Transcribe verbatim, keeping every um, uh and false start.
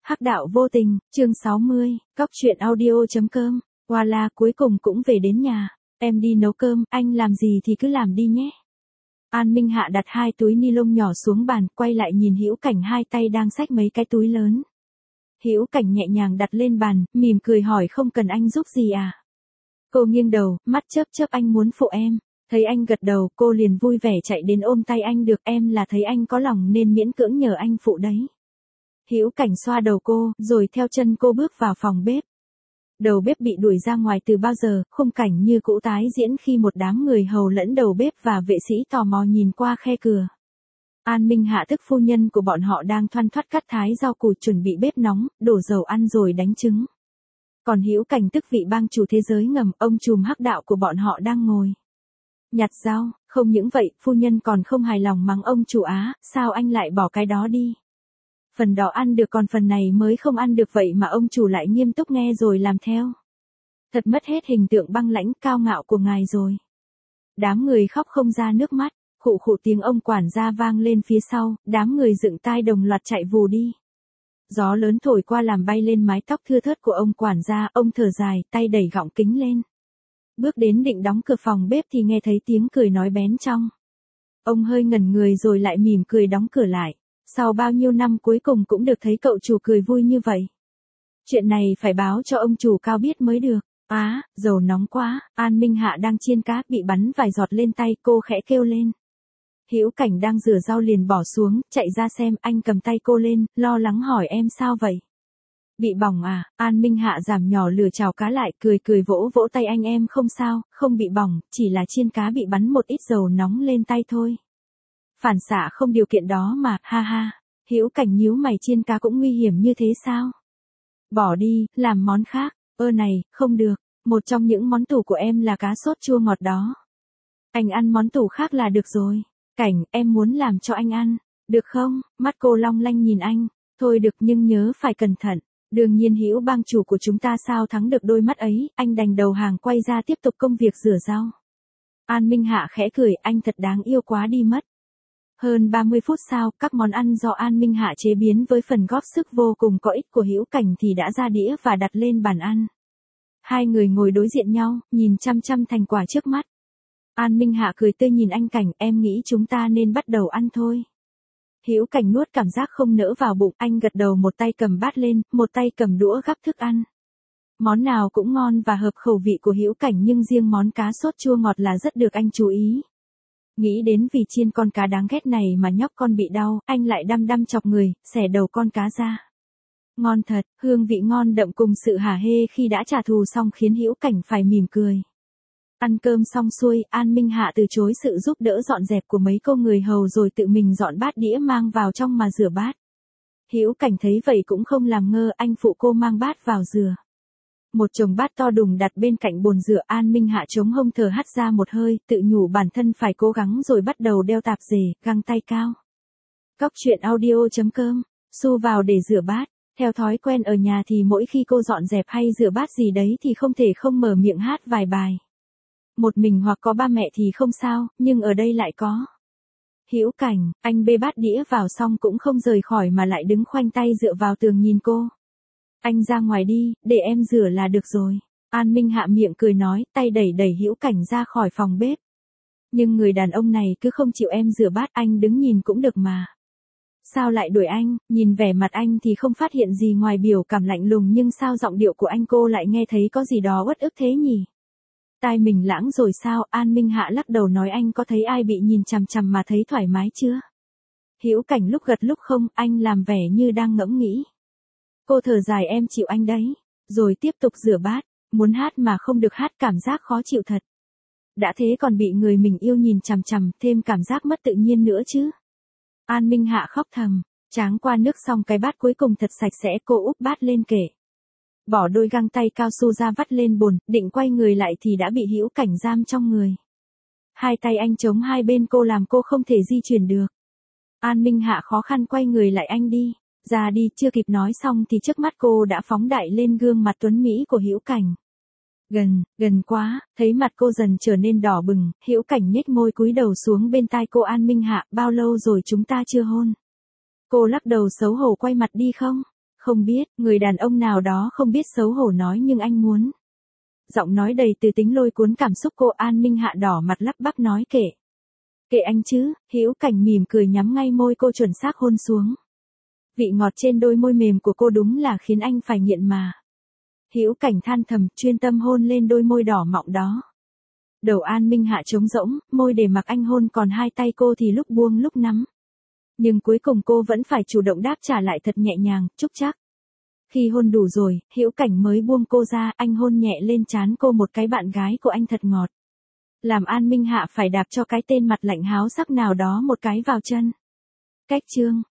Hắc đạo vô tình, chương sáu mươi, cóc truyện audio.com, Voila cuối cùng cũng về đến nhà, em đi nấu cơm, anh làm gì thì cứ làm đi nhé. An Minh Hạ đặt hai túi ni lông nhỏ xuống bàn, quay lại nhìn Hữu Cảnh hai tay đang xách mấy cái túi lớn. Hữu Cảnh nhẹ nhàng đặt lên bàn, mỉm cười hỏi không cần anh giúp gì à. Cô nghiêng đầu, mắt chớp chớp anh muốn phụ em. Thấy anh gật đầu, cô liền vui vẻ chạy đến ôm tay anh được em là thấy anh có lòng nên miễn cưỡng nhờ anh phụ đấy. Hữu Cảnh xoa đầu cô, rồi theo chân cô bước vào phòng bếp. Đầu bếp bị đuổi ra ngoài từ bao giờ, khung cảnh như cũ tái diễn khi một đám người hầu lẫn đầu bếp và vệ sĩ tò mò nhìn qua khe cửa. An Minh Hạ tức phu nhân của bọn họ đang thoăn thoắt cắt thái rau củ chuẩn bị bếp nóng, đổ dầu ăn rồi đánh trứng. Còn Hữu Cảnh tức vị bang chủ thế giới ngầm, ông trùm hắc đạo của bọn họ đang ngồi nhặt rau, không những vậy, phu nhân còn không hài lòng mắng ông chủ Á, sao anh lại bỏ cái đó đi. Phần đó ăn được còn phần này mới không ăn được vậy mà ông chủ lại nghiêm túc nghe rồi làm theo. Thật mất hết hình tượng băng lãnh cao ngạo của ngài rồi. Đám người khóc không ra nước mắt, khụ khụ tiếng ông quản gia vang lên phía sau, đám người dựng tai đồng loạt chạy vù đi. Gió lớn thổi qua làm bay lên mái tóc thưa thớt của ông quản gia, ông thở dài, tay đẩy gọng kính lên. Bước đến định đóng cửa phòng bếp thì nghe thấy tiếng cười nói bén trong. Ông hơi ngẩn người rồi lại mỉm cười đóng cửa lại. Sau bao nhiêu năm cuối cùng cũng được thấy cậu chủ cười vui như vậy. Chuyện này phải báo cho ông chủ Cao biết mới được. Á, à, dầu nóng quá, An Minh Hạ đang chiên cá bị bắn vài giọt lên tay, cô khẽ kêu lên. Hữu Cảnh đang rửa rau liền bỏ xuống, chạy ra xem, anh cầm tay cô lên, lo lắng hỏi em sao vậy? Bị bỏng à? An Minh Hạ giảm nhỏ lửa chảo cá lại, cười cười vỗ vỗ tay anh em không sao, không bị bỏng, chỉ là chiên cá bị bắn một ít dầu nóng lên tay thôi. Phản xạ không điều kiện đó mà, ha ha. Hữu Cảnh nhíu mày chiên cá cũng nguy hiểm như thế sao? Bỏ đi, làm món khác. Ơ này, không được, một trong những món tủ của em là cá sốt chua ngọt đó. Anh ăn món tủ khác là được rồi. Cảnh, em muốn làm cho anh ăn, được không? Mắt cô long lanh nhìn anh. Thôi được nhưng nhớ phải cẩn thận. Đương nhiên Hữu bang chủ của chúng ta sao thắng được đôi mắt ấy, anh đành đầu hàng quay ra tiếp tục công việc rửa rau. An Minh Hạ khẽ cười, anh thật đáng yêu quá đi mất. Hơn ba mươi phút sau, các món ăn do An Minh Hạ chế biến với phần góp sức vô cùng có ích của Hữu Cảnh thì đã ra đĩa và đặt lên bàn ăn. Hai người ngồi đối diện nhau, nhìn chăm chăm thành quả trước mắt. An Minh Hạ cười tươi nhìn anh Cảnh, em nghĩ chúng ta nên bắt đầu ăn thôi. Hữu Cảnh nuốt cảm giác không nỡ vào bụng, anh gật đầu một tay cầm bát lên, một tay cầm đũa gắp thức ăn. Món nào cũng ngon và hợp khẩu vị của Hữu Cảnh nhưng riêng món cá sốt chua ngọt là rất được anh chú ý. Nghĩ đến vì chiên con cá đáng ghét này mà nhóc con bị đau, anh lại đăm đăm chọc người, xẻ đầu con cá ra. Ngon thật, hương vị ngon đậm cùng sự hả hê khi đã trả thù xong khiến Hữu Cảnh phải mỉm cười. Ăn cơm xong xuôi, An Minh Hạ từ chối sự giúp đỡ dọn dẹp của mấy cô người hầu rồi tự mình dọn bát đĩa mang vào trong mà rửa bát. Hữu Cảnh thấy vậy cũng không làm ngơ, anh phụ cô mang bát vào rửa. Một chồng bát to đùng đặt bên cạnh bồn rửa, An Minh Hạ chống hông thở hắt ra một hơi, tự nhủ bản thân phải cố gắng rồi bắt đầu đeo tạp dề, găng tay cao. Cóc truyện audio.com, xu vào để rửa bát. Theo thói quen ở nhà thì mỗi khi cô dọn dẹp hay rửa bát gì đấy thì không thể không mở miệng hát vài bài. Một mình hoặc có ba mẹ thì không sao, nhưng ở đây lại có Hữu Cảnh, anh bê bát đĩa vào xong cũng không rời khỏi mà lại đứng khoanh tay dựa vào tường nhìn cô. Anh ra ngoài đi, để em rửa là được rồi. An Minh Hạ miệng cười nói, tay đẩy đẩy Hữu Cảnh ra khỏi phòng bếp. Nhưng người đàn ông này cứ không chịu em rửa bát, anh đứng nhìn cũng được mà. Sao lại đuổi anh? Nhìn vẻ mặt anh thì không phát hiện gì ngoài biểu cảm lạnh lùng nhưng sao giọng điệu của anh cô lại nghe thấy có gì đó uất ức thế nhỉ? Tai mình lãng rồi sao? An Minh Hạ lắc đầu nói anh có thấy ai bị nhìn chằm chằm mà thấy thoải mái chưa? Hữu Cảnh lúc gật lúc không, anh làm vẻ như đang ngẫm nghĩ. Cô thở dài em chịu anh đấy, rồi tiếp tục rửa bát, muốn hát mà không được hát cảm giác khó chịu thật. Đã thế còn bị người mình yêu nhìn chằm chằm, thêm cảm giác mất tự nhiên nữa chứ. An Minh Hạ khóc thầm, tráng qua nước xong cái bát cuối cùng thật sạch sẽ, cô úp bát lên kệ. Bỏ đôi găng tay cao su ra vắt lên bồn, định quay người lại thì đã bị Hữu Cảnh giam trong người. Hai tay anh chống hai bên cô làm cô không thể di chuyển được. An Minh Hạ khó khăn quay người lại anh đi. Ra đi, chưa kịp nói xong thì trước mắt cô đã phóng đại lên gương mặt tuấn mỹ của Hữu Cảnh. Gần, gần quá, thấy mặt cô dần trở nên đỏ bừng, Hữu Cảnh nhếch môi cúi đầu xuống bên tai cô. An Minh Hạ, bao lâu rồi chúng ta chưa hôn? Cô lắc đầu xấu hổ quay mặt đi không? Không biết, người đàn ông nào đó không biết xấu hổ nói nhưng anh muốn. Giọng nói đầy từ tính lôi cuốn cảm xúc cô An Minh Hạ đỏ mặt lắp bắp nói kệ. Kệ anh chứ, Hữu Cảnh mỉm cười nhắm ngay môi cô chuẩn xác hôn xuống. Vị ngọt trên đôi môi mềm của cô đúng là khiến anh phải nghiện mà. Hữu Cảnh than thầm, chuyên tâm hôn lên đôi môi đỏ mọng đó. Đầu An Minh Hạ trống rỗng, môi để mặc anh hôn còn hai tay cô thì lúc buông lúc nắm. Nhưng cuối cùng cô vẫn phải chủ động đáp trả lại thật nhẹ nhàng, chúc chắc. Khi hôn đủ rồi, Hữu Cảnh mới buông cô ra, anh hôn nhẹ lên trán cô một cái bạn gái của anh thật ngọt. Làm An Minh Hạ phải đạp cho cái tên mặt lạnh háo sắc nào đó một cái vào chân. Cách chương